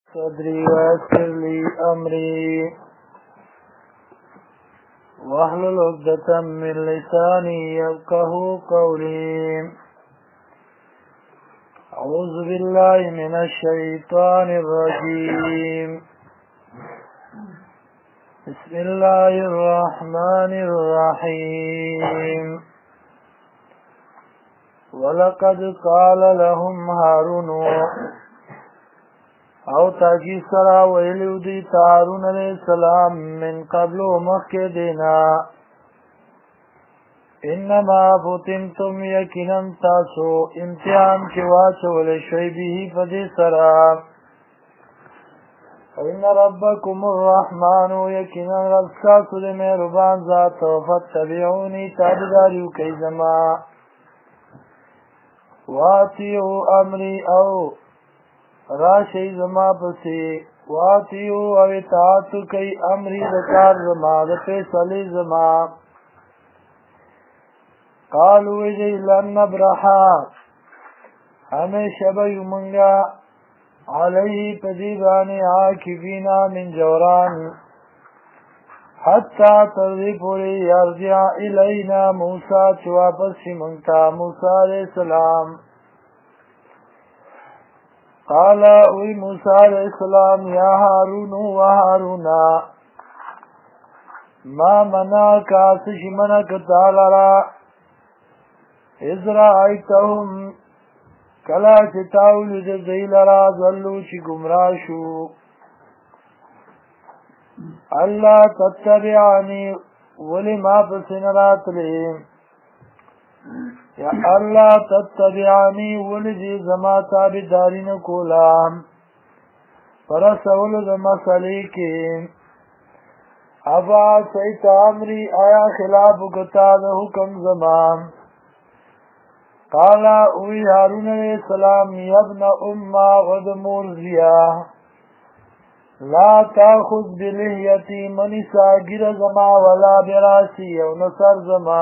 صدري ويسر لي أمري واحلل عقدة من لساني يفقهوا قولي. أعوذ بالله من الشيطان الرجيم. بسم الله الرحمن الرحيم. ولقد قال لهم هارون او تاکی سرا ویلیو دی هارون علیہ السلام من قبل مخی دینا انما فتنتم یقینا تاسو امتحان کی واچول شوی به پدی سرا ان ربکم الرحمن یقینا رب تاسو دی مهربان ذات فتبعونی تابعداریو کی زما واتیو امری او راشی زما پسی واتیو او اطاعتو کئی امری دکار زما دپی صلی زما قالوی دی لن نبرحا ہمیشہ بیو منگا علیہ پدیبانی عاکفینا من جوران حتی تردی پوری یرجع الینا موسیٰ چواپس منگتا موسیٰ علیہ السلام. قال اوی موسیٰ علیہ السلام یا ہارون و ہارونا ما مناکا سشی منک تالرا اذ رائیتهم کلا چتاول جزیلرا ظلو چی گمراشو اللہ تتبعانی ولی ما پسنرات لیم یا اللہ تتبعانی ولدی زما تابدارین کولام پرسول زما سلیکی ابا سیت امری آیا خلاف گتا دا حکم زمان. قالا اوی هارون علیہ السلام یبن اما غد مرزیا لا تاخذ بلحیتی منی ساگر زما ولا براسی او نصر زما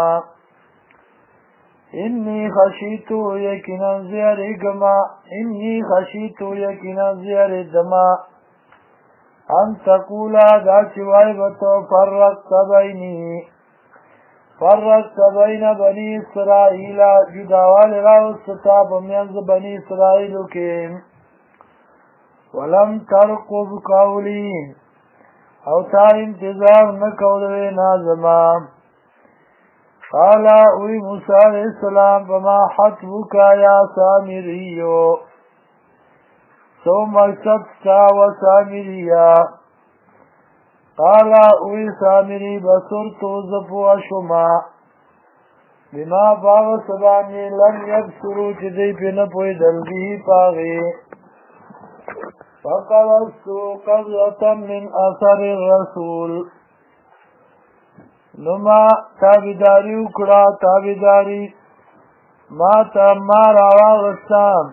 انی خشیتو یقینا زیر دما ان تقولا دا چوائی بتو فرقت بین بنی اسرائیل جداوال راو ستا بمیانز بنی اسرائیلو کے ولم ترقب قولی او تا انتظار نکولوی نازما. قالا اوی موسیٰ علیہ السلام فما حتبکا یا سامریو سو مقصد تا و سامریا. قالا اوی سامری بسرتو زفو اشما بما باغ سبانی لم یبسرو چدی پی نپوی دلگی پاغی فقبستو قضتا من اثر الرسول نما تابداری اکڑا تابداری ما تمار آواغستان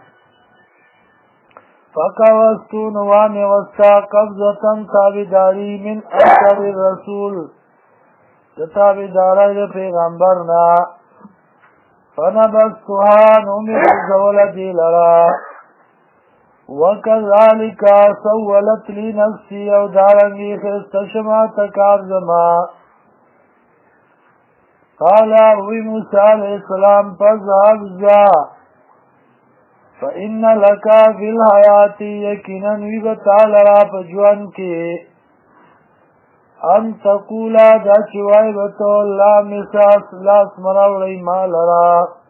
فقوستو نوامی وستا قبضتن تابداری من اثر الرسول تابداری پیغمبرنا فنبستوها نومی زولدی لرا وکذالک سولت لی نفسی او دارنگی خستشما تکار زما. قالا وی موسیٰ علیہ السلام فذهب زا فإن لکا فی الحیاتی یقیناً وی بتالرا پجوان کے ان تقولا دا چوائی بتو لا مساس لاس مراوڑی مالرا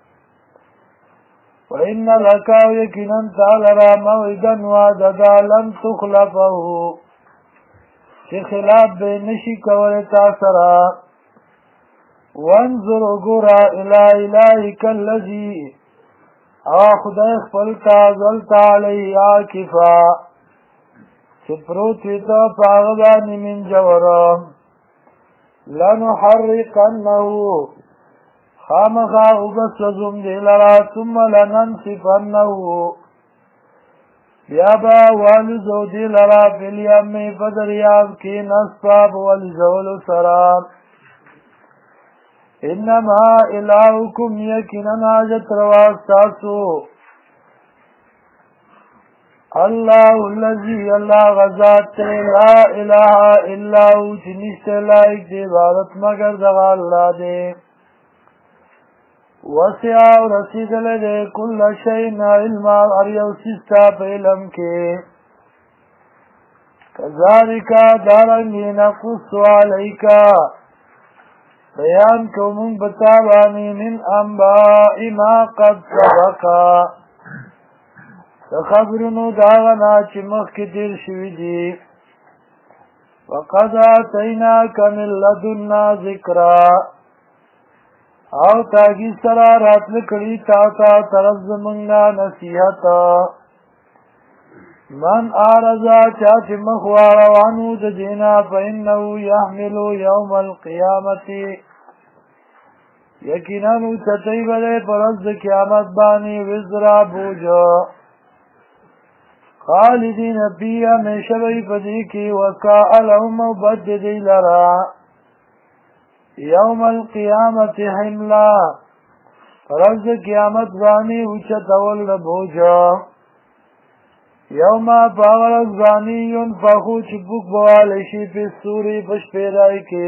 وإن لکا یقیناً تالرا موعدن وعددا لن تخلفہو چی خلاف بے نشی کولتا سرا وانظر گورا الہیک اللذی خدای خپلتا ظلتا علیہ آکفا چپروتیتا پاغبانی من جورا لنحرقنہو خامخا اگسلزم دیلرا ثم لننصفنہو بیابا والزو دیلرا فی الیمی فدریاب کی نصفاب والزول سرام. انما الہکم یقینا حاجت رواستاسو الله الذي الله غزات لا اله الا هو چې نشته لایق د عبادت مگر دغه الله دی وسع رسیدل دی کل شیء علم هر یو څیز ته په علم کې کذالک دارنګې نقص علیک بیان کوم بتا باندې من انباء ما قد سبقا خبرونو داغنا چې مخکې تیر شوي دي وقد آتیناک من لدنا ذکرا او تاګي سره راتل کړي تا ته طرف زمونږ نصیحت من آرزا چا چې مخ واړوانو د دینا فإنه يحمل يوم القیامت یقینا چتای بلې پرز د قیامت باندې وزرا بوجو خالدین فیها همیشه وی پدې کې وکاء لهم مبدد لرا یوم القیامت حملا پرز د قیامت باندې اوچتول د بوجو یوم باغرز بانی ینفخو چبک بوالشی پی سوری پش پیدائی کے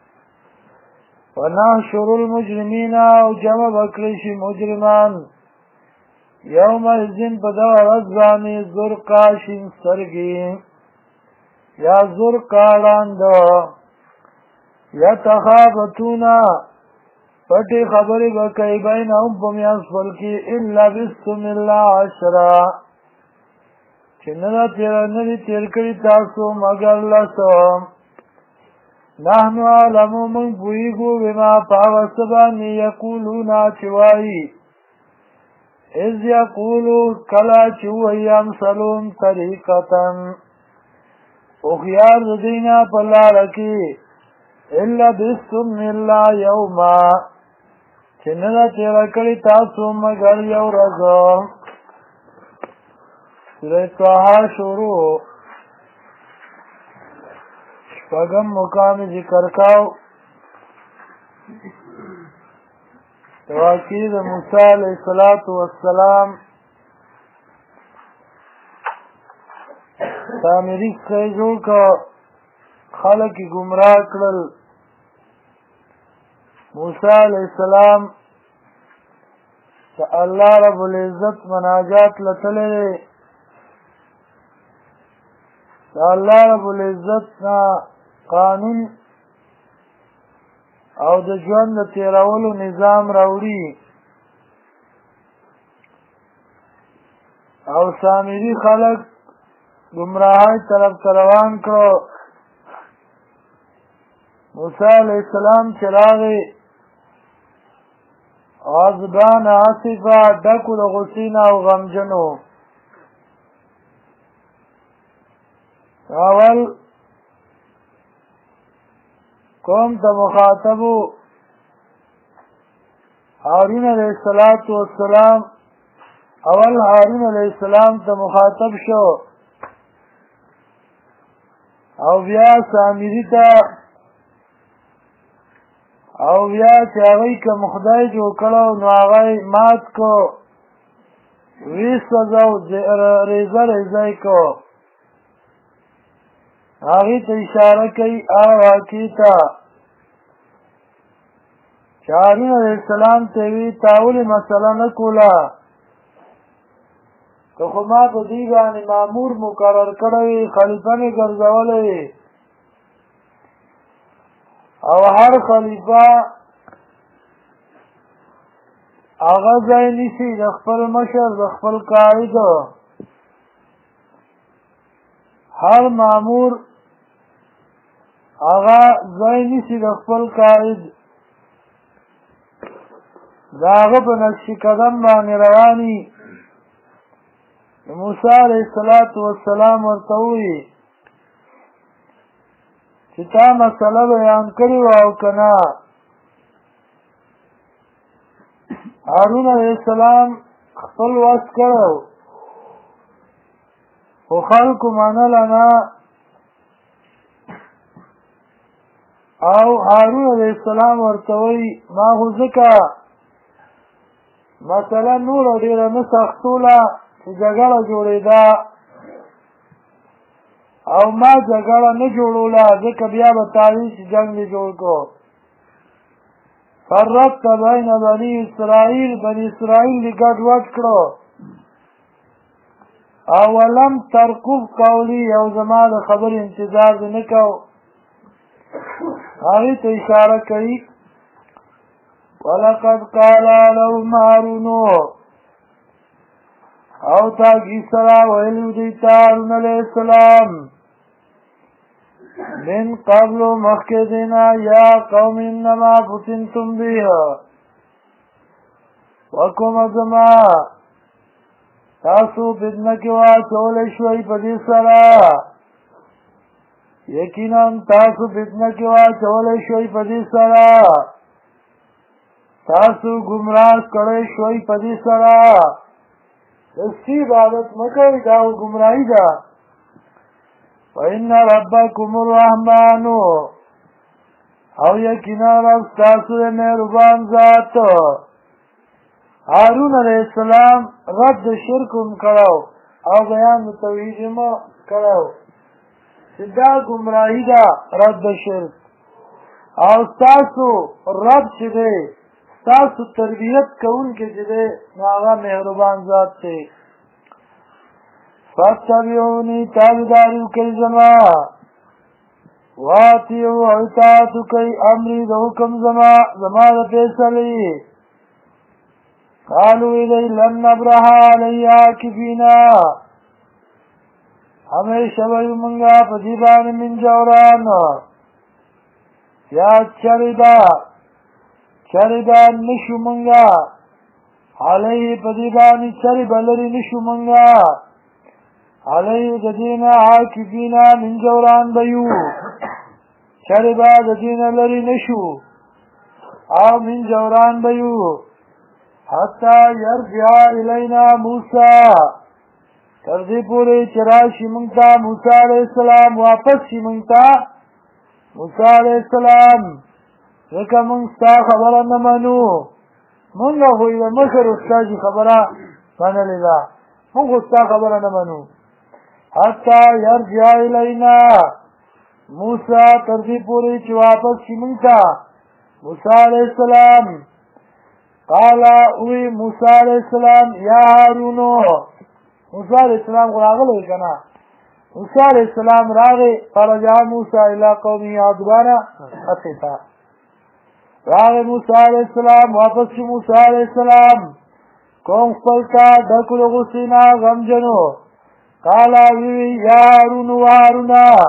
ونحشر المجرمین او جمع بکرشی مجرمان یوم الزن پدغرز بانی زرقاشن سرگی یا زرقالاندو یا تخافتونا پتی خبری بکی بین ام پمیاس فلکی الا بستم اللہ عشرہ چې نه تیر کړي تاسو مگر لسو نحن علم من پوهیږو بما په هغه څه باندې یقولون چې وایي اذ یقولو کله چې وایي امثلون طریقة هوښیار د دوی نه په لاره کې الا بستم الا یوما چې نه تیر کړي تاسو مگر یو ورځ سورة طه شروع شپږم مقام ذکر کاو واقعي د موسی علیه السلام سامری څخه جوړ کړ خلک گمراه کړل موسی علیه السلام چې الله رب العزت مناجات لتللی الله رب العزت نا قانون او د ژوند د تیرولو نظام راوړي او سامری خلق گمراهی طرف روان کړو موسی علیہ السلام چراغی غضبان عاصفه ډکو د غصې او غمجنو اول قوم ته مخاطبو هارون علیہ السلام اول هارون علیہ السلام ته مخاطب شو او بیا سامری ته او بیا چې هغوی که خدای جوړ کړو نو هغه مات کو ویسوځو ریزه ریزه کو هغې ته اشاره کوي هغه واقعې ته چې هارون علیه السلام ته وی تا ولې مسله نه کوله که خو ما په دې باندې مامور مقرر کړی وي خلیفه مې ګرځولی وي او هر خلیفه هغه ځای نیسي د خپل مشر د خپل قائد هر مامور هغه ځای نیسي د خپل قائد د هغه په نقش قدم باندې رواني موسی علیه السلام ورته ووایي چې تا مسله بیان کړې وه او که نه هارون علیه السلام خپل وس کړی خو خلکو منله نه او هارون علیه السلام ورته وایي ما خو ځکه مسله نوره ډېره نه سختوله چې جګړه جوړېده او ما جګړه نه جوړوله ځکه بیا به تاویل چې جنګ دې جوړ کړو فرقت بین بني اسرائیل بني اسرائیل دې ګډوډ کړو اولم ترقب قولی او زما د خبر انتظار دې نه کو هغې ته اشاره کوي ولقد قال لهم هارون او تاکي سره ویلو دې ته هارون علیه السلام من قبل مخکدنا یا قوم انما فتنتم بها وکم ازما تاسو فتنه کې واچولی شوئ په دې سره یقینا تاسو فتنه کې واچولی شوئ په دې سره تاسو ګمراه کړی شوئ په دې سره د سپي عبادت مه کوئ دا ګمراهي ده وَإِنَّ رَبَّكُمُ الرَّحْمَنُ او یقینا رب تاسو مهربان ذات هارون علیہ السلام رد شرک هم کړو او بیان د توحید هم کړو چې دا ګمراهي ده رد شرک او تاسو رب چې دی تاسو تربیت کوونکی چې دی نو هغه مهربان ذات دی فاتبعوني تابعداري وکړئ زما واطیعوا او اطاعت وکړئ امري د حکم زما د فیصلې قالوا إلي لن نبرح عليه عاكفين همیشه به یو منګه په دې باندې من جوران یا چرېدا نشو منګه علیه په دې باندې چرې به لرې نشو منګه علیه د دې نه عاکفین من جوران به یو چرې به د دې نه لرې نشو او من جوران به یو حتی یرجع الینا موسی تر دې پورې چې راشي موږ ته موسی علیه السلام واپس شي موږ ته موسی علیه السلام ځکه موږ ستا خبره نه منو موږ خو یې د مشر استاد خبره منلې ده موږ خو ستا خبره نه منو حتی یرجع الینا موسی تر دې پورې چې واپس شي موږ ته موسی علیه السلام قال وی موسی علیہ السلام یا هارون موسی علیہ السلام راغلی کنه موسی علیہ السلام راغی فرجع موسی الى قومه غضبانا اسفا راغی موسی علیہ السلام واپس شو موسی علیہ السلام قوم خپل ته ډکو له غصې نه غمجنو قال وی یا هارون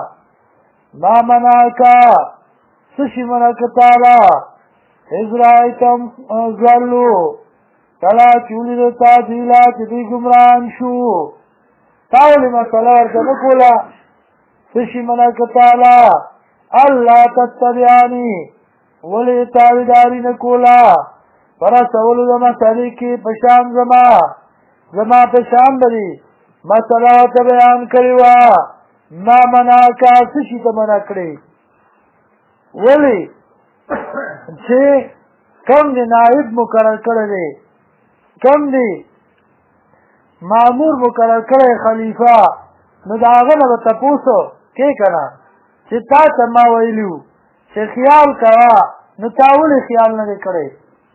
ما منعک څه شي منع کړه ازرائیتم ظلو کلا چولی دتا دیلا چی دی گمران شو تاولی مسئلہ ورده نکولا سشی منکتالا اللہ تتبیانی ولی تاویداری نکولا فرسولو دا مسئلی کی پشام زما پشام بری مسئلہ تبیان کریوا ما مناکا سشی تمنا کری ولی چې کم دی نائب مقرر کړی دی کم دی مامور مقرر کړی خلیفه نو د هغه نه به تپوسو کې که نه چې تا ته ما ویلي وو چې خیال کوه نو تا ولې خیال نه دی کړی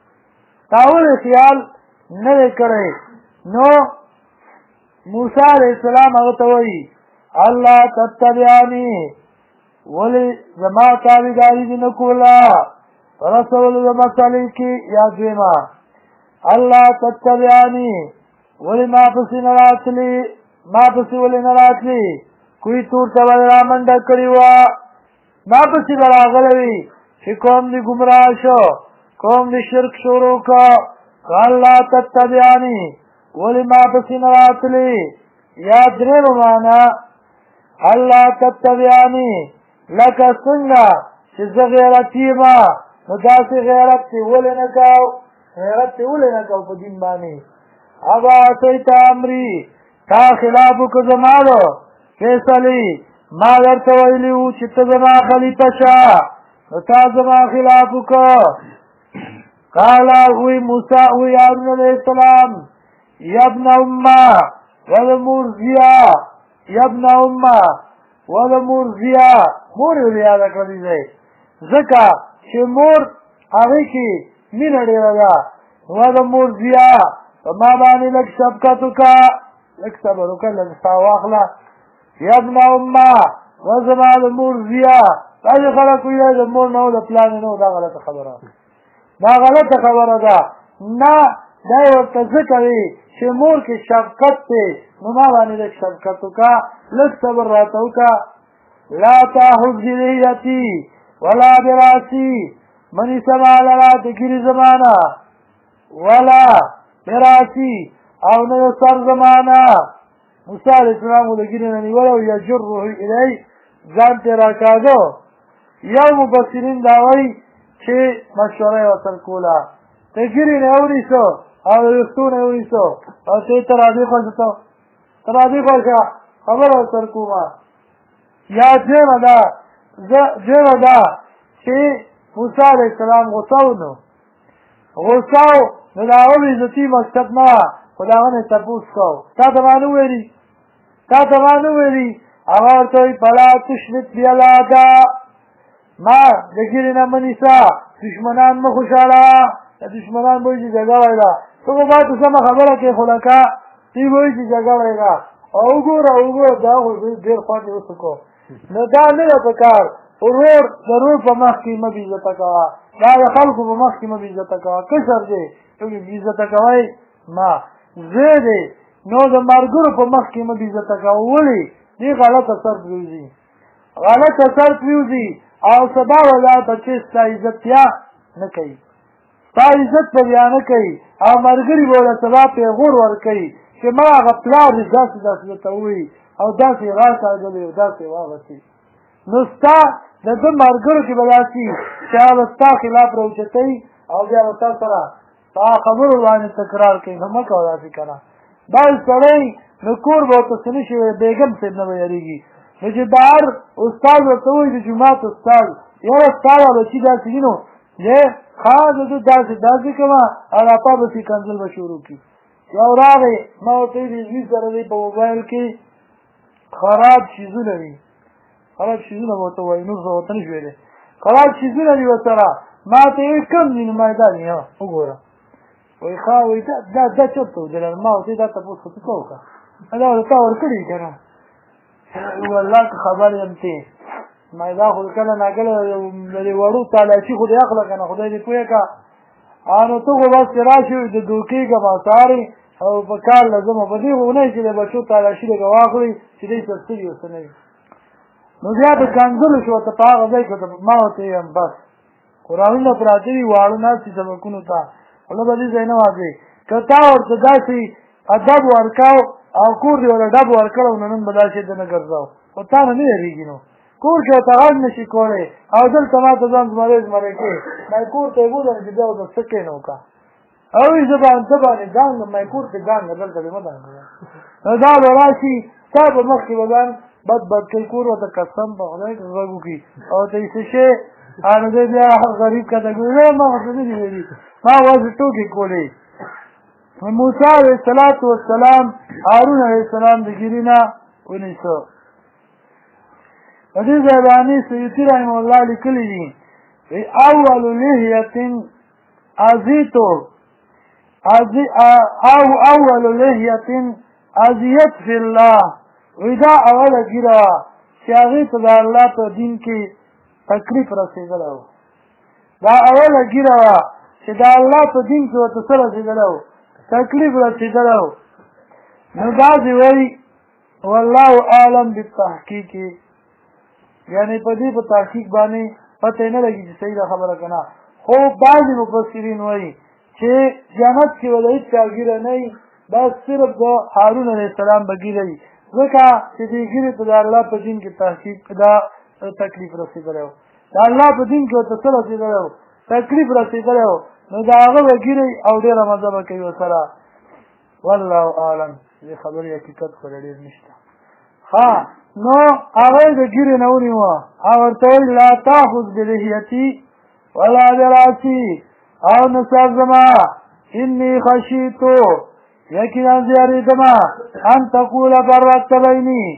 نو موسی علیه السلام هغه ته وایي الله تتبعني ولې زما تابعداري دې نه کوله رسول د مسئلې کې یا دویمه الله تتبعني ولې ما پسې نه راتلې کوی تور ته به را منډه کړې وه ما پسې به راغلی وي چې قوم دې ګمراه شو قوم دې شرک شروع کړه الله تتبعني ولې ما پسې نه راتلې یا درېمه معنا الله تتبعني لکه څنګه چې زه غیرتي یم نو داسې غیرت دې ولې نه کوو په دین باندې ابا عصیت امري تا خلاف وکړه زما د فیصلې ما درته ویلي وو چې ته زما خلیفه شه نو تا زما خلاف وکړه قال وی موسی وی هارون علیه السلام یا ابن امه ولمرزیا یا ابن امه و د مور ضیا مور یې ولې یاده کړه دې ځای ځکه چې مور هغې کې مینه ډېره ده و د مور ضیا په ما باندې لږ شفقت وکړه لږ صبر وکړه لږ ستا واخله یا ابن امه و زما د مور ضیا بعضې خلک وایي د مور نه و د پلار نه و دا غلطه خبره دا غلطه خبره ده نه دا یې ورته ځکه وي چې مور کې شفقت دی نو ما باندې لږ شفقت وکړه لږ صبر راته وکړه لا تاخذ بلحیتي ولا براسي منی سما لرا د ګیرې زمانه ولا براسي او نه د سر زمانه موسی علیه السلام و د ګیرې نه نیولی او یجره الی ځان ترې راکاږه یو مفسرین دا وایي چې مشوره یې ورسره کوله د ګیرې نه یې ونیسه او د ویښتو نه یې ونیسه او ته یې ته راځې خوښه ته راځې خوښه خبره ورسره کومه یا دویمه ده چې موسی علیه السلام غوسه و نو غوسه و نو د هغه عزتي مقصد نه وه خو د هغه نه یې تپوس کو تا ته ما نه ویلي هغه ورته وایي فلا تشمت بیلاده ما د ګیرې نه مه نیسه دشمنان مه خوشحالوه دشمنان به وایي چې جګه ویله ته خو باید سمه خبره کوې خو لکه دوی به وایي چې جګه ویله او وګوره دا خو ډېر خوند یې وسکو نو دا نه ده په کار ورور د رور په مخ کې مه بېعزته کوه دا د خلکو په مخ کې مه بېعزته کوه کشر دی بېعزته کوئ ما زوی دی نو د ملګرو په مخ کې مه بېعزته کوه ولې دې غلط اثر پرېوځي او سبا ولا بچې ستا عزت بیا نه کوي ستا عزت به بیا نه کوي او ملګري به ورله سبا پیغور ورکوي چې ما هغه پلار دې داسې درته ووایي او داسې یې غاښ اچولی او داسې یې واغستې نو ستا د ده ملګرو کې به داسې چې هغه به ستا خلاف راوچتوي او بیا به تا سره په هغه خبرو باندې تکرار کوي نو مه کوه داسې که نه بعض سړی نو کور به ورته څه نه شي بیګم صاحب نه به یارېږي نو چې بهر استاد ورته وایي د جومات استاد یاره ستا دا بچي داسې وي نو دی زه ده داسې کومه او راپا بسې کنځل به شروع کړي یو راغی ما ورته وایي د زوی سره دی په موبایل کې خراب چیزونه وي خراب چیزونه به ورته وایي نور څه ورته نه شي ویلی خراب چیزونه دي ورسره ما ته یې کوم دي نو ما یې دا دي وګوره وایي ښه وایي دا چېرته ودرېږه ما ورته دا تپوس خو څه کوو که دا ورته تا ورکړي که نه والله که خبر یم تی ما دا خو کله ناکله د دې وړو تالاشي خو دې اخله که نه خدای دې پوهه که نو ته خو بس چې راشي د دوکې که سهارې او په کار لازمه په دې خو نه چې د بچو تالاشي لږه واخلئ چې دی څه ستړي ورته نه وي نو بیا د کنځلو شو ورته په هغه ځای کې ما ورته ویم بس قرآنونه پراته وي واړه ناست دي سبقونو ته خوله به دې ځای نه واچوي که تا ورته داسې ادب ورکاو او کور دې ورته ډب ورکړو نو نن به داسې ده نه ګرځاو خو تا نه یېرېږي نو کور کې ورته غږ نه شي کولی او دلته ما ته ځان زمری کې ما کور ته یې بولم چې بیا ورته څه کوې نو وکړه او وایي زه باندې ګانګم ما کور کې ګانګه دلته دې مه ګانګه نو دا به راشي ستا په مخ کې به ځان بد کوي کور ورته قسم په خدای که غږ وکړي او ته یې څه شی نو دی بیا غریب کته کوي نه ما ورته نه دي ویلي ما واسې ټوکې کولې موسی علیه السلام هارون علیه السلام د ګیرې نه ونیسه په دې ځای باندې سیوطي رحمه الله لیکلي دي اول لحیة ازیتو او اول لحیة ازیت فی الله وی دا اوله ګیره وه چې هغې ته د الله په دین کې تکلیف رسېدلی و دا اوله ګیره وه چې د الله په دین کې ورته څه رسېدلی و تکلیف رسېدلی و نو بعضې وایي والله اعلم بالتحقیق یعنی په دې په تحقیق باندې پته یې نه لګي چې صحیح ده خبره که نه خو بعضې مفسرین وایي چې جنت کې به د هېڅ چا ګیره نه وي بس صرف د هارون علیه السلام به ګیره وي ځکه چې دې ګیرې ته د الله په دین کې تحقیق دا تکلیف رسېدلی و د الله په دین کې ورته څه رسېدلی و تکلیف رسېدلی و نو د هغه به ګیرئ او ډېره مزه به کوي ورسره والله اعلم دې خبرې حقیقت خو ډېر نشته نو هغه د ګیرې نه ونیوه او ورته ویل لا تاخذ بلحیتي ولا براسي او نصر زما انی خشیتو یقینا زه یېرېدمه ان تقول فرقت بیني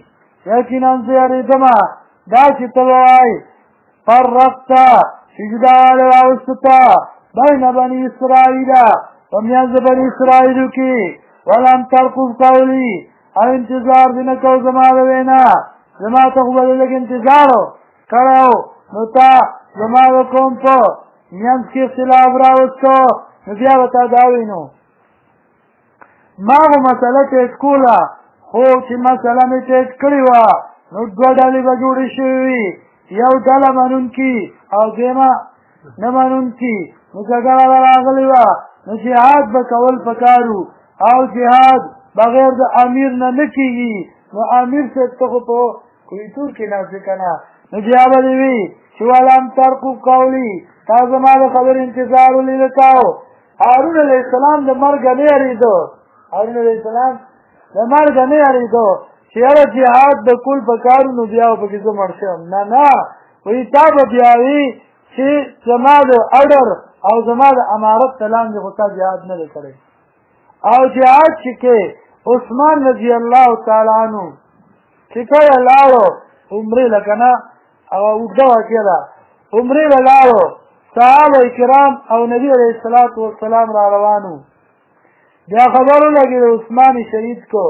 یقینا زه یریدمه دا چې ته به وایې فرقته چې جداوالی راوسته ته بین بني اسرائیله په میانځ د بني اسرائیلو کې ولم ترقب قولي او انتظار دې نه کو زما د وینا زما ته خو به لږ انتظار کړی نو تا زما د قوم په میانځ کې اختلاف راوستو نو بیا به تا دا وینو ما خو مسله ټیټ کوله خو چې مسله مې ټیټ کړې وه نو دوه ډلې به جوړې شوې وي یو ډله منونکي او دویمه نه منونکي نو جګړه به راغلې وه نو جهاد به کول پکار وو او جهاد بغیر د امیر نه نه کېږي نو امیر صاحب ته خو په کلتور کې ناست که نه نو بیا به دې وي چې ولم ترقب قولي تا زما د خبرې انتظار ولې نه کاو هارون علیه السلام د مرګه نه یارېده هارون علیه السلام د مرګه نه یارېده چې یاره جهاد د کول پکار نو بیا به پکې زه مړ شم نه نه وایي تا به بیا وي چې زما د اډر او زما د امارت ته لاندې خو تا جهاد نه دی کړی او جهاد چې کې عثمان رضی الله تعالی عنه چې کله لاړو عمرې له که نه هغه اوږده واقعه ده عمرې له لاړو صحابه کرام او نبي علیه الصلاة والسلام را روان وو بیا خبر ولګېد عثمان یې شهید کو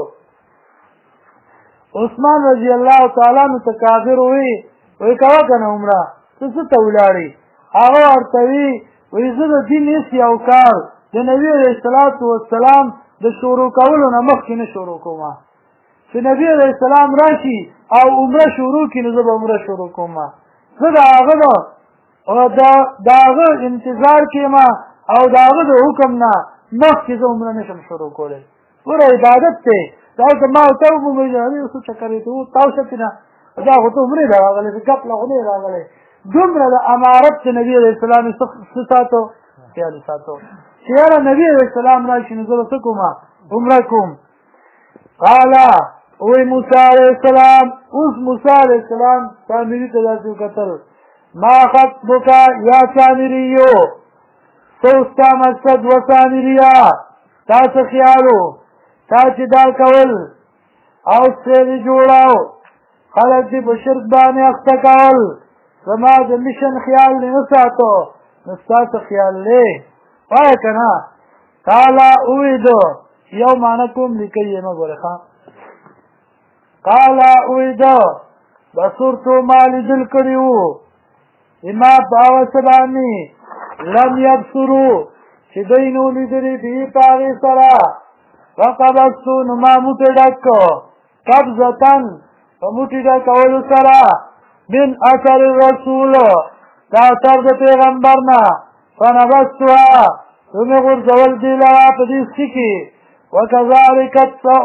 عثمان رضی الله تعالی عنه ته کافر وایي وایي کوه که نه عمره ته څه ته ولاړې هغه ورته وي وایي زه د دین هېڅ یو کار د نبي علیه الصلاة والسلام د شروع کولو نه مخکې نه شروع کوم چې نبي علیه السلام راشي او عمره شروع کړي نو زه به عمره شروع کوم زه د هغه د هغه انتظار کړم او د هغه د حکم نه مخکې زه عمره نشم شروع کولی ګوره عبادت دی دا ته ما ورته ومومې څه چکر یې ته تاو شتې نه دا خو ته عمرې ته راغلی ګپ له خو نه یې راغلی دومره د امارت چې نبي علیه السلام یې څه ساتو خیال یې ساتو چې یاره نبي علیه السلام راشي نو زه به څه کوم عمره کوم قال وی موسی علیه السلام اوس موسی علیه السلام سامري ته داسې وکتل ما خطبک یا سامریو څه ستا مقصد و سامریا تا څه خیال و تا چې دا کول او سیلې جوړاو خلک دې په شرک باندې اخته کول زما د مشن خیال دې نه ساتو نو ستا څه خیال دی وایه که نه قاله اویدو یو معنی کوم لیکل یې مه ګورې ښه قاله اویدو بصرتو ما لیدل کړي وو اما په هغه څه باندې لم یبصرو چې دوی نو لیدلي دي په هغې سره فقبضتو نو ما موټې ډک کړو قبضتن په موټې ډکولو سره من اثر الرسول د اثر د پیغمبر نه فنبضتها نو مې غورځول دې لره په دې څه کې وكذلك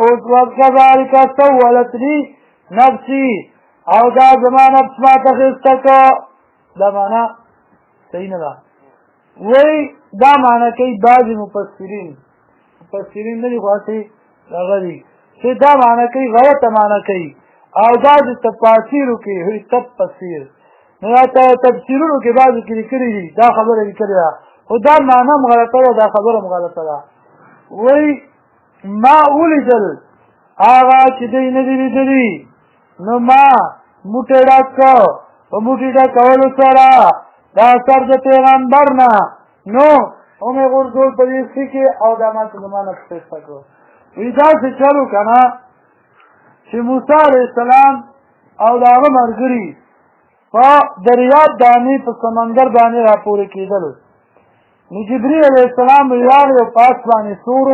سولت لي نفسي او دا زما نفس ما تخیسته که دا معنی صحیح نه ده وی دا معنی کوي بعضې مفسرین نه دي خو هسې هغه دي چې دا معنی کوي غلطه معنی کوي او بعضې تفاسیرو کې وي تفسیر نو دا تفسیرونو کې بعضې کې لیکلي دي دا خبره لیکلې ده خو دا معنی هم غلطه ده دا خبره هم غلطه ده وی ما ولیدل هغه چې دوی نه دي لیدلي نو ما موټې ډک کړ په موټې ډکولو سره د اثر د پیغمبر نه نو ومې غورځول په دې څه کې او دا ما ته زما نفس خیسته کړو وایي داسې چل وکړه نه چې موسی علیه السلام او د هغه ملګري په دریاب دانې په سمندر باندې راپورې کېدلو نو جبریل علیه السلام راغی او په آس باندې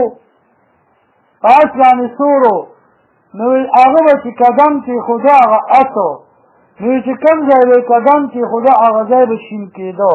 سورو نو هغه به چې قدم کېښوده هغه اسو نو چې کوم ځای به قدم کېښوده هغه ځای به شین کېده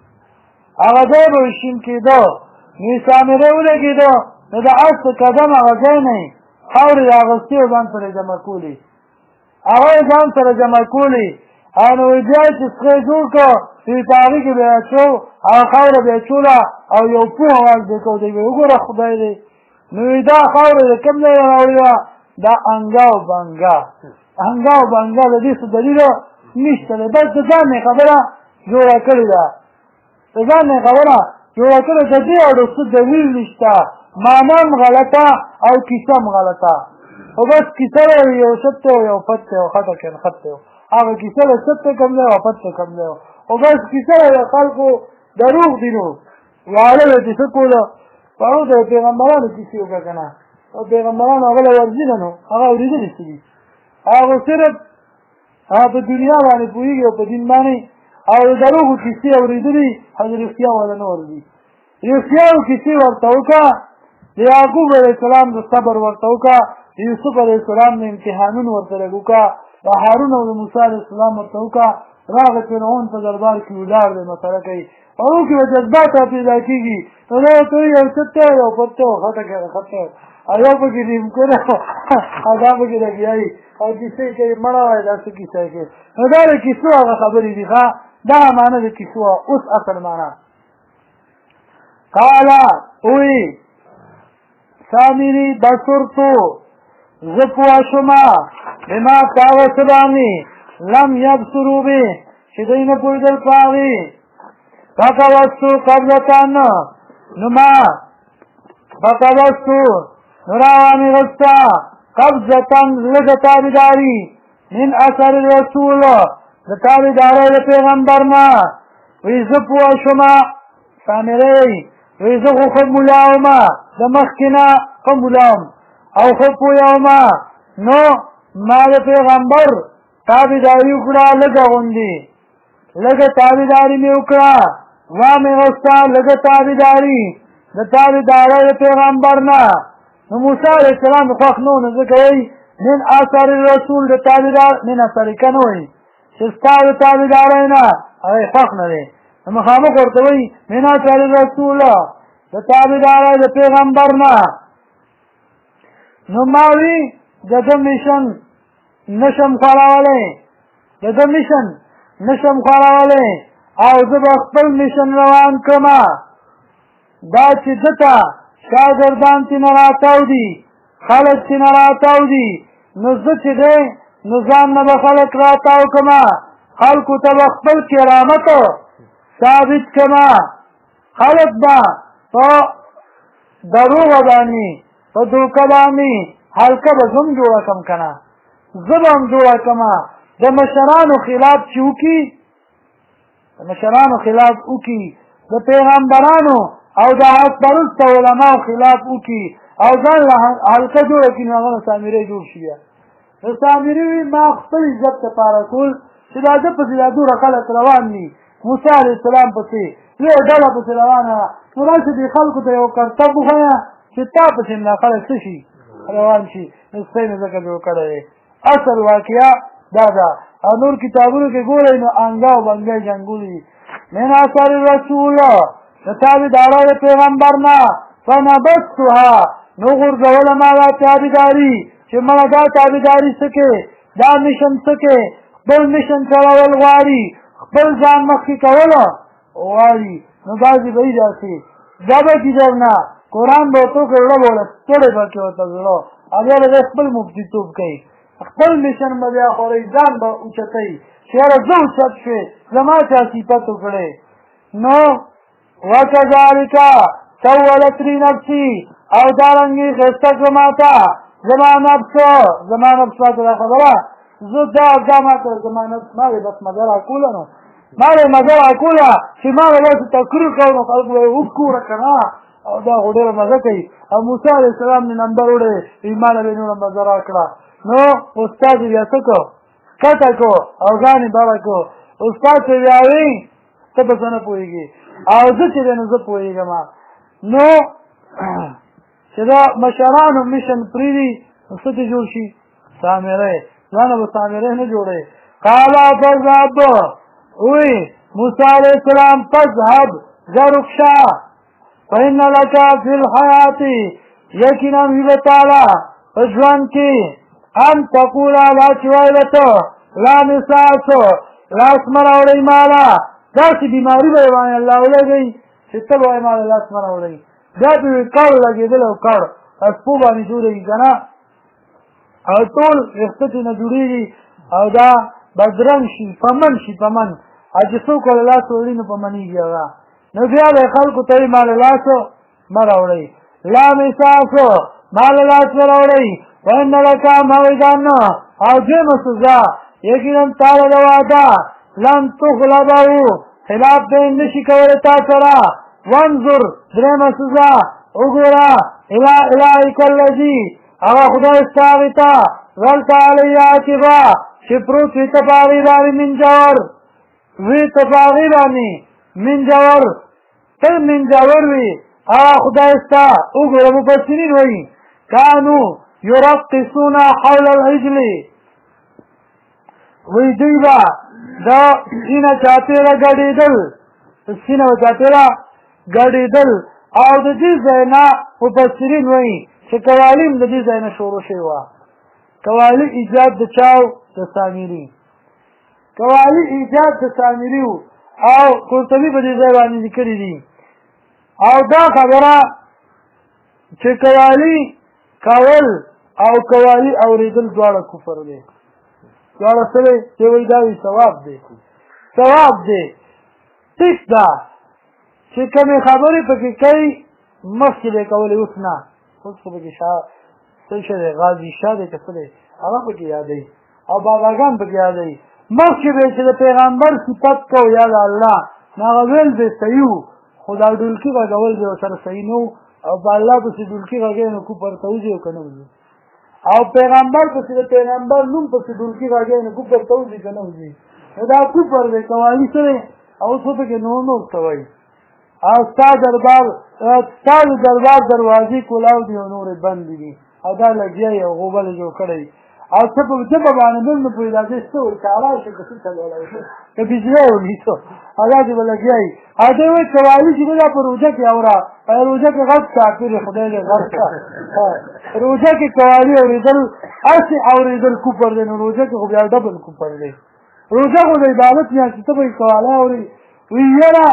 نو سامرې ولګېده نو د اس د قدم هغه ځای نه یې خاورې یې اخېستې او ځان سره یې جمع کولې هغه یې ځان سره جمع کولې او نو بیا چې څخه یې جوړ کړه نو په هغې کې به یې اچو هغه خاوره به یې اچوله او یو پوه اواز به یې کو دی به یې وګوره خدای دی نو دا خاوره د کوم ځای نه راوړې وه دا انګا او بنګا د دې څه دلیل نشته دی بس د ځان یې خبره جوړه کړې ده د دې اړو څه دلیل نشته معنی هم غلطه او کیسه هم غلطه او بس کیسه یو ست دی او یو پت دی او خټه کې خط دی هغه کیسه له ست کم دی او پت کم دی او بس کیسه د خلکو دروغ دي نو واړه دې څه کوله هغه د پیغمبرانو کیسې وکړه که نه او پیغمبرانو هغه له ورځي نه نو هغه اورېدلي څه دي هغه صرف هغه په دنیا باندې پوهېږي او په دین باندې او د دروغو کیسې اورېدلي او د رښتیا والا نه ورځي رښتیاو کیسې ورته وکړه د یعقوب علیه السلام د صبر ورته وکړه د یوسف علیه السلام د امتحانونو ورته لږ وکړه د هارون او د موسی علیه السلام ورته وکړه راغی فرعون په دربار کې ولاړ دی مسله کوي او کې به جذبات پیدا کېږي نو دا ورته وایي یو څه ته یو پت ته خټه کې خټه او یو پکې ډیم کړی دا پکې لګیایي او کیسې کوي مړه وایي دا څه کیسه کوي نو دا د کیسو هغه خبرې دي ښه دا معنی د کیسو اوس اصل معنی قال اوی سامری بصرتو زپوا شما بما تاوسبانی لم یبصرو بی شدین پویدل پاغی فقوستو قبضتان نما فقوستو نراوانی غستا قبضتان لگتا بداری من اثر الرسول لتا بداری پیغمبرنا ویزپوا شما سامری ویزخو خب ملاوما دمخکنا خب ملاوم او خب پویاوما نو ما د پیغمبر تابعداري وکړه لږه غوندې لږه تابعداري مې وکړه وامې غوسته لږه تابعداري د تابعدارۍ د پیغمبر نه نو موسی علیه السلام خوښ نه و نو ځکه وایي من اثر الرسول د تابعدار من اثرکه نه وایي چې ستا د تابعدارۍ نه هغه خوښ نه دی نو مخامخ ورته وایي من اثر الرسول د تابعدارۍ د پیغمبر نه نو ما وی د ده میشن نشم خوراولی د ده میشن نشم خوراولی او زه به خپل میشن روان کړمه دا چې ده ته شاګردان تېنه راتاو دي خلک تېنه راتاو دي نو زه چې دی نو ځان نه به خلک راتاو کړمه خلکو ته به خپل کرامت ثابت کړمه خلک به په دروغه باندې په دوکه باندې حلقه به زه هم جوړه کړم که نه زه به هم جوړه کړمه د مشرانو خلاف چې وکړي د مشرانو خلاف وکړي د پیغمبرانو او د حق پرسته علماو خلاف وکړي او ځان له حلقه جوړه کړي نو هغه نه سامری جوړ شي بیا د سامري وي ما خپل عزت دپاره کول چې دا ده پسې دا دومره خلک روان دي موسی علیه السلام پسې یو ډله پسې روانه ده نو راشي دې خلکو ته یو کرتب وښیه چې تا پسې دا خلک څه شي روان شي نو سپی مې ځکه جوړ کړی دی اصل واقعه دا ده او نور کتابونو کې ګورئ نو انګا او بنګۍ جنګونه دي من اثر الرسول د تابعدارۍ د پیغمبر نه فنبذتها نو غورځوله ما دا تابعداري چې مړه دا تابعداري څه کې دا میشن څه کې خپل میشن چلول غواړي خپل ځان مخکې کولو غواړي نو بعضې به یې داسې دا به کي درنه قرآن به ورته وکړې زړه به ورله ستړی به کړې ورته زړه او بیا به دی خپل مفتیتوب کوي خپل میشن به بیا خورئ ځان به اوچتوي چې یاره زه اوچت شوې زما چا صفت وکړی نو وکذلک سولت لی نفسي او دارنګې ښایسته کړه ما ته زما نفس ماته دا خبره زه دا ماته زما نفس ما وې بس مزه راکوله نو ما وې مزه راکوله چې ما به داسې تقریر کوو نو خلکو به یې وګوره که نه او دا خو ډېره مزه کوي او موسی علیه السلام مې نمبر وړی ایمانه به یې نوره مزه راکړه نو استاد یې بیا څه کړو کټه کړو او ځان یې بره کړو استاد چې بیا وایي ته په څه نه پوهېږې او زه چې دی نو زه پوهېږم نو چې دا مشرانو میشن پرېږدي نو څه دې جوړ شي سامری ځانه به سامری نه جوړوي قال فاذهب وی موسی علیه السلام فاذهب ځه رخصه فإن لك في الحیات یقینا وي به تعالی په ژوند کې ان تقوله دا چې ویله ته لا مساس لاس مه راوړئ ماله داسې بیماري به یې باندې الله ولګوي چې ته به وایې ماله لاس مه راوړئ بیا به وي کړ لګېدل او کړ اسپو باندې جوړېږي که نه او ټول ویښته ترېنه جوړېږي او دا بدرنګ شي پمن شي پمن او چې څوک له لاس وړي نو پمنېږي هغه نو بیا به یې خلکو ته وایي ماله لاس مه راوړئ لا مساس ماله لاس مه راوړئ وان لك موعدا او دویمه سزا یقینا تعالی د وعده لن تغلبه خلاف به نشي کولی تا سره وانظر درېمه سزا وګوره الى الهک الذي هغه خدای ستا هغې ته ظلت علیه عاکفه چې پروت وي ته په هغې باندې منجور وي ته په هغې باندې منجور ته منجور وي هغه خدای ستا وګوره مفسرین وایي کانو یرقصون حول العجل وی دوی با دا سینه چاپېره ګډېدل سینه به چاپېره ګډېدل او د دې ځای نه مفسرین وایي چې قوالي د دې ځای نه شروع شوې وه قوالي ایجاد د چاو د سامري قوالي ایجاد د سامري و او قرطبي په دې ځای باندې لیکلي دي او دا خبره چې قوالي کول او قوالي اورېدل دواړه کفر دی دواړه څه دی چې وایي دا وایي ثواب دی ثواب دی ټیک ده چې کومې خبرې پکې کوي مخکې به یې کولې اوس نه اوس خو پکې څه شی دی غازي شاه دی که څه دی هغه پکې یادوي او باباګان پکې یادوي مخکې به یې چې د پیغمبر صفت کو یا د الله نو هغه ویل به صحیح وو خو دا ډولکي غږول به ورسره صحیح نه وو او په الله پسې ډولکي غږوي نو کفر ته وځي او که نه وځي او پیغمبر پسې د پیغمبر نوم پسې ډولکي غږوي نو کفر ته وځي که نه وځي نو دا کفر دی قوالي څه دی او اوس پکې نور نور څه وایي او ستا دربار دروازې کلاو دي او نورې بندې دي او دا لګیا یې او غوبل یې جوړ کړی او څه په ژبه باندې بل نه پوهېږي دا دې څه وایي که حلال شي که څه چلولی شي که بجلی ونیسو او دا دې به لګیا یي او دی وایي قوالي چې دا په روژه کې اوره روژه کې غټ کافر یې خدای دې غټ کړه روژه کې قوالي اورېدل هسې اورېدل کفر دی نو روژه کې خو بیا ډبل کفر دی روژه خو د عبادت میاشت چې ته به یې قوالی اورې وایي یاره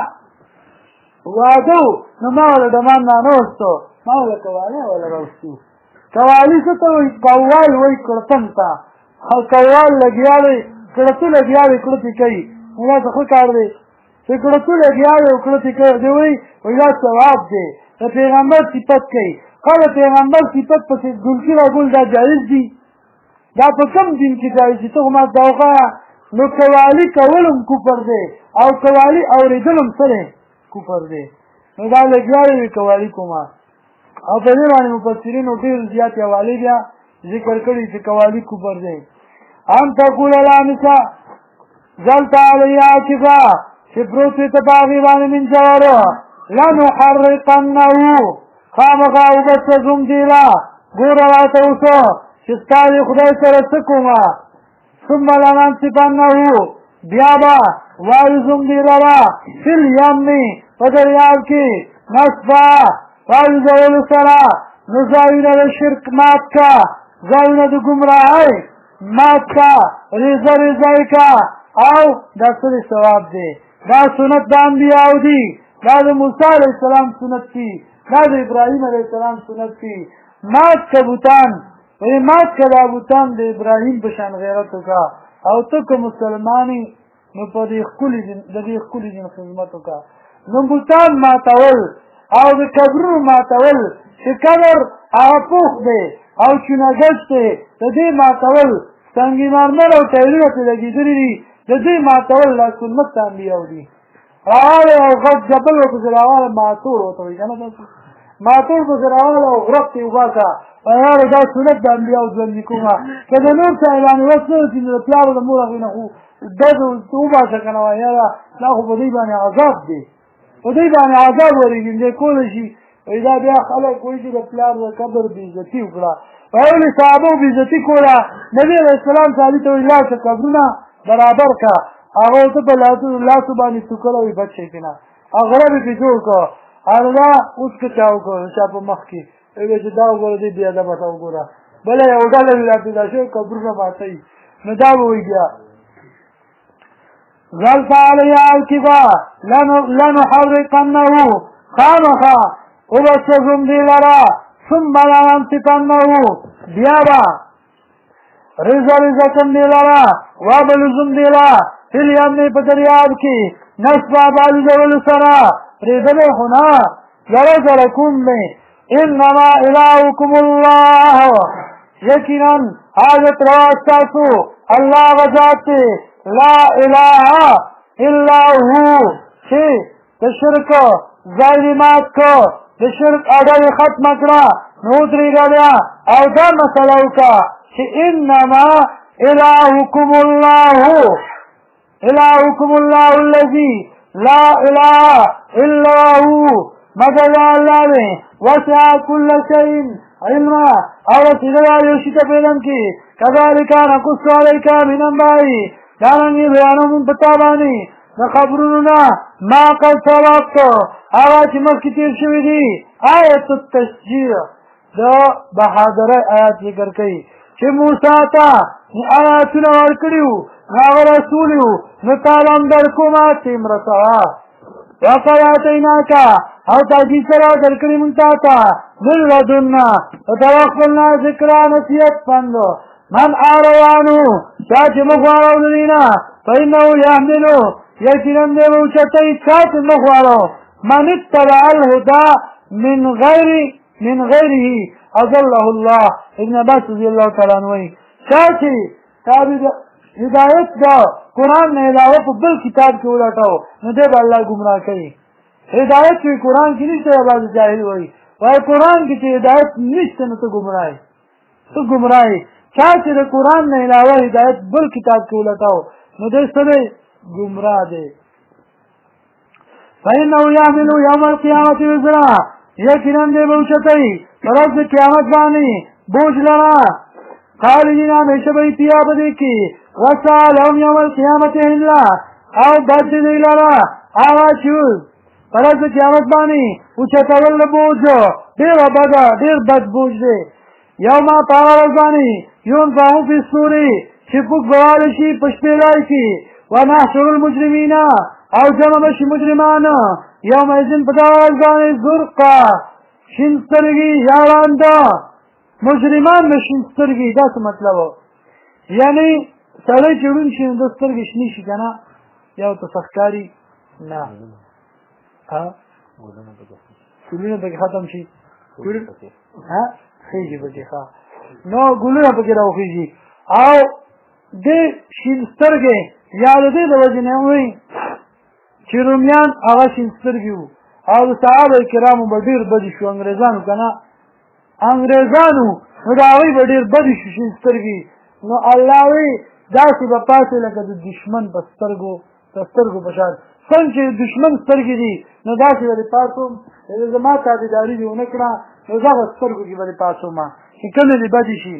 واده نو ما ولا دمان نانوستو ما ولا قوالی ولا راوستو قوالی څه ته وایي قوال وایي کړتن ته او قوال لګیا دی کړتو لګیا دی کړتې کوي نو دا څه ښه کار دی چې کړتو لګیا دی او کړتې کوي دی وایي دا ثواب دی د پیغمبر صفت کوي کله پیغمبر صفت پسې ګلکي راګول دا جایز دي دا په کوم دین کې جایز دي ته خو ما دا وښایه نو قوالي کول هم کفر دی او قوالي اورېدل هم څه دی کفر دی نو دا لګیاړې وي قوالي کومه او په دې باندې مفسرینو ډېر زیات حوالې بیا ذکر کړي چې قوالي کفر دی ان تقول لامسا ظلت علی عاکفه چې پروت وي ته په هغې باندې منجور لنحرقنه خامخا وبسوځم دې له ګوره راته اوسه چې ستا دې خدای سره څه کومه ثم لننصفنه بیا به والزم دې لره فی الیم په دریاب کې نصفا والزولو سره نو ځایونه د شرک مات کا ځایونه د ګمراهۍ مات کا ریزه ریزه یې کا او دا څه دی ثواب دی دا سنت د انبیاو دي دا د موسی علیه السلام سنت دي دا د ابراهیم علیه السلام سنت دي مات که بوتان وایي مات که دا بوتان د ابراهیم په شان غیرت وکړه او ته که مسلمان نو په دې ښکلي دین خدمت وکړه نو بوتان ماتول او د قبرونو ماتول چې قبر هغه پوخ دی او چونهګچ دی د دې ماتول سنگ مرمر او ټایرونه پرې لګېدلي دي د دې ماتول دا سنت د انبیاو دي راغلی او غټ جبل ورپسې راغلی ماتول ورته وایي که نه داسې ماتول پسې راغلی او غرق ته یې وباسه یاره دا سنت د انبیاو ژوندي کومه که د نور چا باندې وس نه چې د پلار د مور هغوی نه خو ډزه وباسه که نه وایي یاره دا خو په دوی باندې عذاب دی په دوی باندې عذاب ورېږي دی کولی شي وایي دا بیا خلک وایي چې د پلار د قبر بېعزتي وکړه ولې صحابو بېعزتي کوله نبي علیه السلام سړي ته وایي لاړ شه قبرونه برابر که هغه ورته په لاسو باندې سوکله وایي بد شي که نه غره به پرې جوړ کړه هغه اوس که چا وکړه چا په مخ کې وایي چې دا وګوره دې بېادبه ته وګوره بله یو ډله وي را پیدا شوې قبرونه ماتوي نو دا به وایي بیا ظلت علیه عاکفه لنحرقنه خامخا وبسوځم دې لره ثم لننصفنه بیا به ریزه ریزه کړم دې لره وابلوزم دې لره فی الیم په دریاب کې نصفا بالوزولو سره پرېږدلی خو نه زره زره کوم دی انما الهکم الله یقینا حاجت روا ستاسو الله غذات لا اله الا هو چې د شرک ظالمات کو د شرک اډه ختم کړه نو درېږه بیا او دا مسله وکړه چې انما الهکم الله الذي لا اله الا هو مگر الله دې وسع كل شيء علما او سیدھا یوشیتا پیدم کی كذلك نقص عليك من انباء دارنگی بیانو من بتابانی دا خبروننا ما قد سبقت آغا چی مخی تیر شوی دی آیت التشجیر دا بحادر آیات ذکر کئی چی موسیٰ تا آیاتنا ورکڑیو ناغ رسولیو نتالم در کماتی مرسوا وقد آتیناکا او تاجی سرا درکڑی منتاتا من لدننا وتوقفلنا ذکرا نسیت پندو من آروانو چاچ مخوارو دلینا فإنه يحملو یقیناً دے وچتی چاچ مخوارو من اتبع الهدى من غیره اضله الله ابن عباس رضی اللہ تعالیٰ عنوی چاچی ہدایت دا قرآن نے علاوہ بل کتاب کی اولٹاو ندے با اللہ گمراہ کئی ہدایت کی قرآن کی نشتے عباد جاہل ہوئی وہی قرآن کی چی ہدایت نشتے نتو گمراہی چاچی دا قرآن نے علاوہ ہدایت بل کتاب کی اولٹاو ندے سبے گمراہ دے فإنه يعمل يوم القيامة وزرا یقیناً دے بوچتئی رب قیامت بانی بوجھ لنا خالدین ہمیشہ بھئی پیا بدے کی وسالهم یوم القیامت اللہ او بچ دی لنا آغا چوز رب قیامت بانی وچتول بوجھو دیر بدا دیر بد بوجھ دے یوم پاور بانی یون فاہو فی السوری شپک بوالشی پشپیلائی کی ونحشر المجرمین او جمع بشی مجرمان یوم ایزن پتاوال بانی زرقا شنسترگی یاراندا مجرمان میں شنسترگی دا سا مطلب ہو یعنی سڑے چڑون شنسترگی شنی شی کنا یا تو سخکاری نا گلونا پکی ختم شی خیجی پکی خواه نو گلونا پکی رو خیجی او دے شنسترگی یاد دے دو وجنه ہوئی چی رومیان آغا شنسترگی ہو او صحابه کرامو به ډیر بدی شو انګریزانو کنه انګریزانو دا وی به ډیر بدی شو سترګي نو الله وی داسې په پاسه لکه د دشمن په سترګو په شان څنګه چې دشمن سترګي دي نو داسې ولې پاتوم زما تابعداري دی ونه کړه نو دا سترګو کې ولې پاتوم چې کله دې بدی شي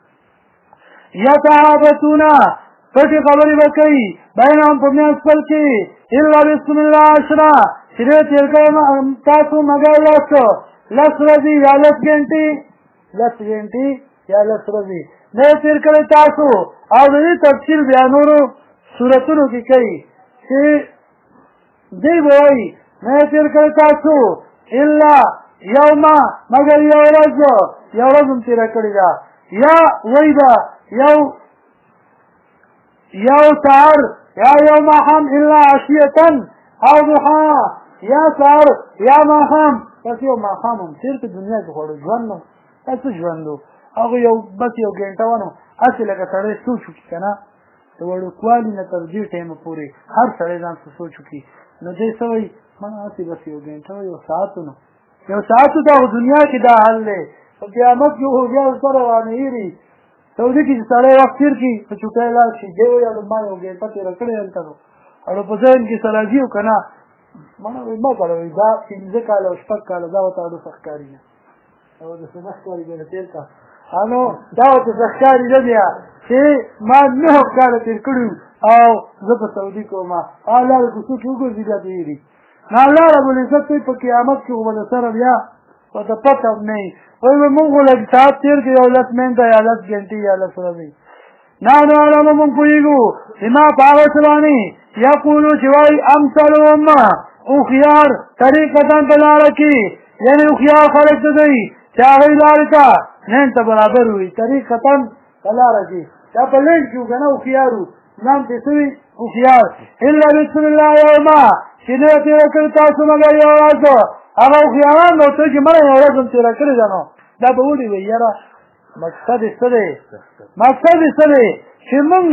یتعابتونا پټي خبرې وکړي بینهم په میاس خپل کې الا بسم الله عشرا چرے تیر کرنا تاسو مگر لس رضی یا لس گھنٹی یا لس رضی نئے تیر کرے تاسو او دی تفصیل بیانورو صورتونو کی کئی چی دی بوائی نئے تیر کرے تاسو الا یوما مگر یو رزم تیر کری دا یا وی دا یو سار یا یوما هم الا عشیتن او ضحا یا سار یا ماخام بس یو ماخام هم تیر په دنیا کې خوړو ژوند نو تاسو ژوندو هغه یو بس یو ګنټه ونه اصل لکه سړی سوچ وکړي کنه د وړوکوالي نه تر دې ټیمه پورې هر سړی ځان سوچ وکړي نو دې سوی ما اسی بس یو ګنټه یو ساعت دا دنیا کې دا حل دی په قیامت کې هو بیا سره وانهيري سعودي کې سړی وخت تیر کی په چوټای لا شي دی یو ما یو ګنټه تیر کړی انته اړو په ځین کې سلاجیو کنه ما کړو دا څنګه کال او شپږ کال دا وته د سخکاری نه او د سخکاری به تیر کا انو دا وته سخکاری نه بیا چې ما نه کار تیر کړو او زه په سعودي کومه الله دې څه وګورې دا دی نه الله رب العزت په قیامت کې وبد سره بیا او د پته نه وي موږ له سات تیر کې یو لس منټه یا لس غنټې یا لس ورځې نحن علم من کوئیگو اما پاوسلانی یقولو چوائی امثلهم اخیار طریقتاً بلارکی یعنی اخیار خلق ددئی چاہی لارتا نینتا برابر ہوئی طریقتاً بلارکی چا پا لینک کیوں گنا اخیارو نام تیسوی اخیار اللہ بسم اللہ یوما چنه تیرا کرتا سمگر یورازو اما اخیاران نو تو چی من یورازم تیرا کری جانو دا بولی وی یرا مقصد یې څه دی چې مونږ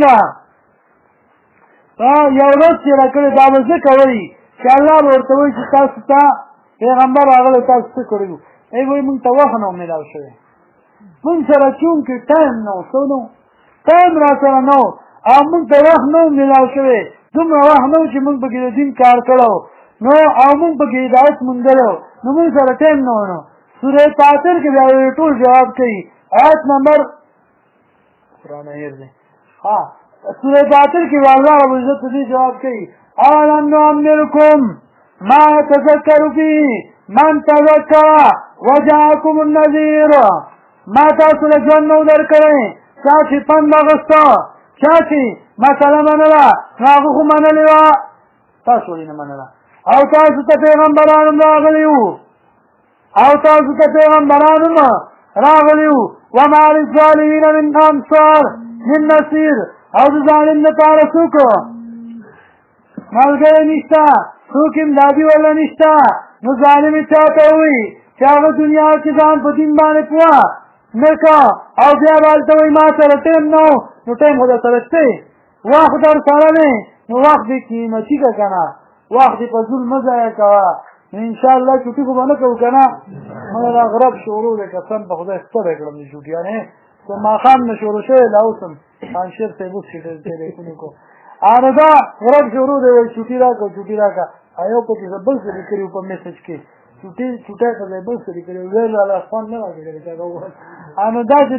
یو ورځ تېره کړې دا به ځکه وایي چې الله به ورته وایي چې تاسو ته پیغمبر راغلی تاسو څه کړي وو وایي مونږ ته وخت نه و میلاو شوی مونږ سره چونکې ټایم نه و څه نه و ټایم را سره نه و او مونږ ته وخت نه و میلاو شوی دومره وخت نه و چې مونږ پکې د دین کار کړی نو او مونږ پکې هدایت موندلی نو مونږ سره ټایم نه و نو سوره فاتر کې بیا ټول جواب کوي آیت نمبر قرآن هیر دی سوره فاتر کې الله رب العزت دې جواب کوي أَلَمْ نُعَمِّرْكُمْ مَا يَتَذَكَّرُ فِيهِ مَنْ تَذَكَّرَ وَجَاءَكُمُ النَّذِيرُ ما تاسو له ژوند نو درکړی چا چې پند اغوسته چا چې مسله منله نو هغه خو منلې وه تاسو ولې نه منله او تاسو ته پیغمبران هم راغلي وو وما للظالمین من انصار من نصیر او د ظالم لپاره څوک ملګری نشته څوک امدادي ورله نشته نو ظالم یې چاته وایي چې هغه دنیا کې ځان په دین باندې پوه نه که او بیا به هلته وایي ما سره ټایم نه و نو ټایم خو در سره شته وخت در سره دی نو وخت دې قیمتي که که نه وخت دې په زول مه ضایع کوه انشاءالله چوټي خو به نه کوو که نه مګر غرب شروع دی قسم په خدای ستړی کړم د چوټیانې که ماښام نه شروع شوی لا اوس هم خانشیر صاحب اوس ټلیفون وکړو نو دا غرب شروع دی وایي چوټي راکړه یو پکې زه بل څه لیکلي وو په میسج کې چوټی په ځای بل څه لیکلي وو ویل الله خوند نه راکړی چا ته وویل نو دا چې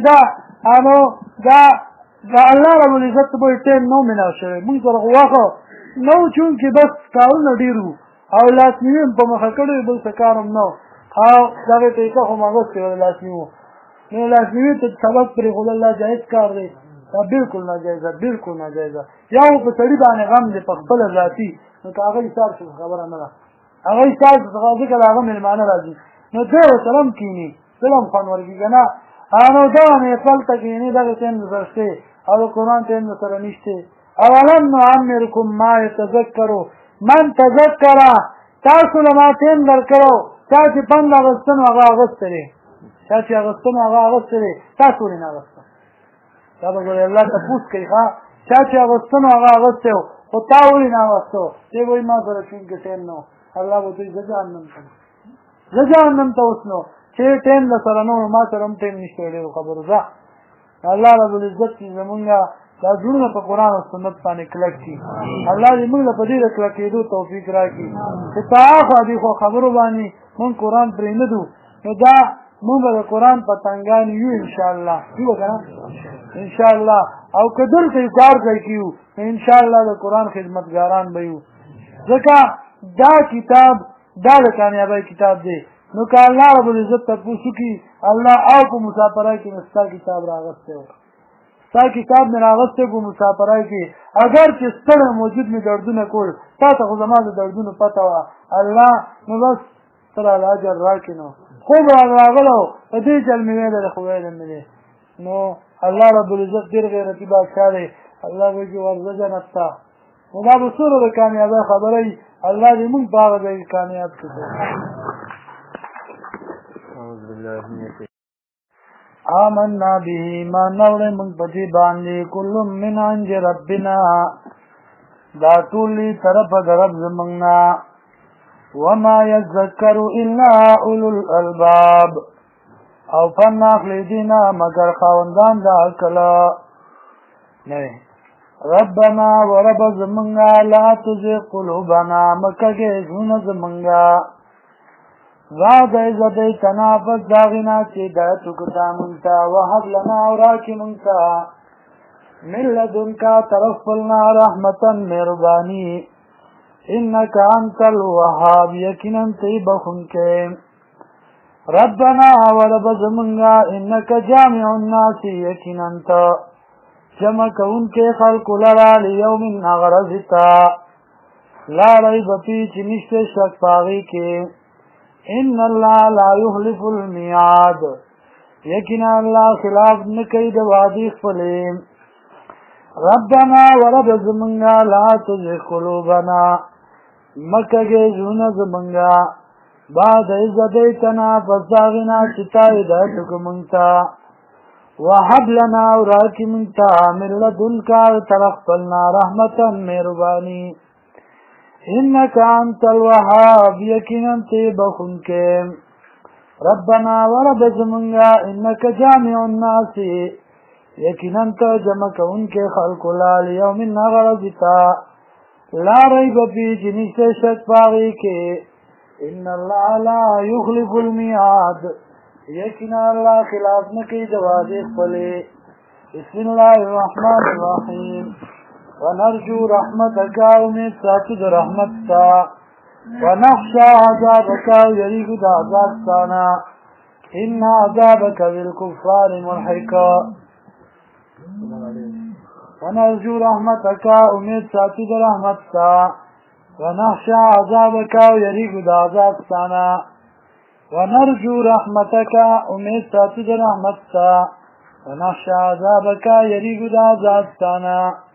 دا الله رب العزت ته به ټایم نه و میلاو شوی مونږ سره خو وخت نه و چونکې بس کارونه ډېر وو او لاسنیوي هم په مخه کړی بل څه کار هم نه و او دغې طریقه خو مې اغوستې وه د لاسنیوو نو لاسنیوي ته سبق پرېښودل دا جایز کار دی دا بالکل ناجایزه یا خو په سړي باندې غم دی په خپله ذاتي نو که هغه ایثار شو خبره نه ده هغه ایثار څخه ځکه د هغه مېلمانه راځي نو دی ورسره هم کښېني دله هم خوند ورکړي که نه نو دغه محفل ته کښېني دغه ټایم درسره شته او د قرآن ټایم درسره نشته اولم نعمرکم ما یتذکرو من تذکره تاسو له ما ټایم درکړو چا چې پند اغوسته نو هغه اغوستی دی تاسو ولې نه اغوسته دا به ګورې الله تپوس کوي چا چې اغوسته نو هغه اغوستی و خو تا ولې نه اغوسته و دی وایي ما سره چونکې ټایم نه و الله به دوی زه جهنم ته اوس نو چې ټایم در سره نه و ما سره هم ټایم نشته ډېرو خبرو ځه الله رب العزت چې زمونږ دا زړونه په قرآن او سنت باندې کلک کړي الله دې موږ له په دې د کلکېدو توفیق راکړي چې په هغه دې خو خبرو باندې مونږ قرآن پرېنږدو نو دا مونږ به د قرآن پتنګان یو انشاءالله یو که نه انشاءالله او که دلته یو کار ځای کې یو نو انشاءالله د قرآن خدمتګاران به یو ځکه دا کتاب دا د کامیابۍ کتاب دی نو که الله رب العزت تپوس وکړي الله او په مسافرۍ کې مې ستا کتاب راغستی و ستا کتاب مې راغستی په مسافرۍ کې اگر چې ستړی موجود مې دردونه کول تا ته خو زما د دردونو پته وه الله نو بس ته راله اجر راکړې نو خوب راغلی و په دې چل مې ویلی خو ویلی مې دی نو الله رب العزت ډېر غیرتي بادشاه دی الله به چې ورځه جنت ته نو دا به څومره د کامیابۍ خبره وي الله دې مونږ په هغه ځای کې کامیاب کړي آمنا به ایمان راوړی مونږ په دې باندې کل من عند ربنا دا ټول له طرفه د رب زمونږ نه وما يذكر الا اولو الالباب او فن اخلی دینا مگر خاوندان دا عقل نه ربنا ورب زمونږه لا تزغ قلوبنا مکه زونه زمونږه بعد از هدیتنا پس داغنا چې هدایت وکړه مونږ ته وهب لنا او راکړي مونږ ته من لدنک طرف خپلنا رحمتا مهرباني انک انت الوهاب یقینا تی بخونکی ربنا ورب زمونږه انک جامع الناس یقینا ته جمع کوونکی خلق لرا لیوم غرض ته لا ریب فی چې نشته شک په هغې کې ان الله لا يخلف الميعاد یقینا الله خلاف نه کوي د وعدې خپلې ربنا ورب زمونږه لا تزغ قلوبنا مکه زونه زمونږه بعد از هدیتنا پس د هغې نه چې تا هدایت وکړه مونږ ته وهب لنا وراکی منتا من لدنکا طرف پلنا رحمتا مہربانی انکا انت الوهاب یقینا تے بخن کے ربنا ورب زمنگا انکا جامع الناس یقینا تا جمع کن کے خلق لال یوم نغرزتا لا ریب فی جنس شک پاغی کے ان اللہ لا یخلف المیعاد یقینا اللہ خلاف نکی جوازی خلی بسم اللہ الرحمن الرحیم ونرجو رحمتک امید ساتد رحمتتا ونخشى عذابك ويريد عذابتنا إن عذابك بالكفار ملحقا ونرجو رحمتك امید ساتد رحمتتا ونخشى عذابك ويريد عذابتنا ونرجو رحمتك امید ساتد رحمتتا ونخشى عذابك يريد عذابتنا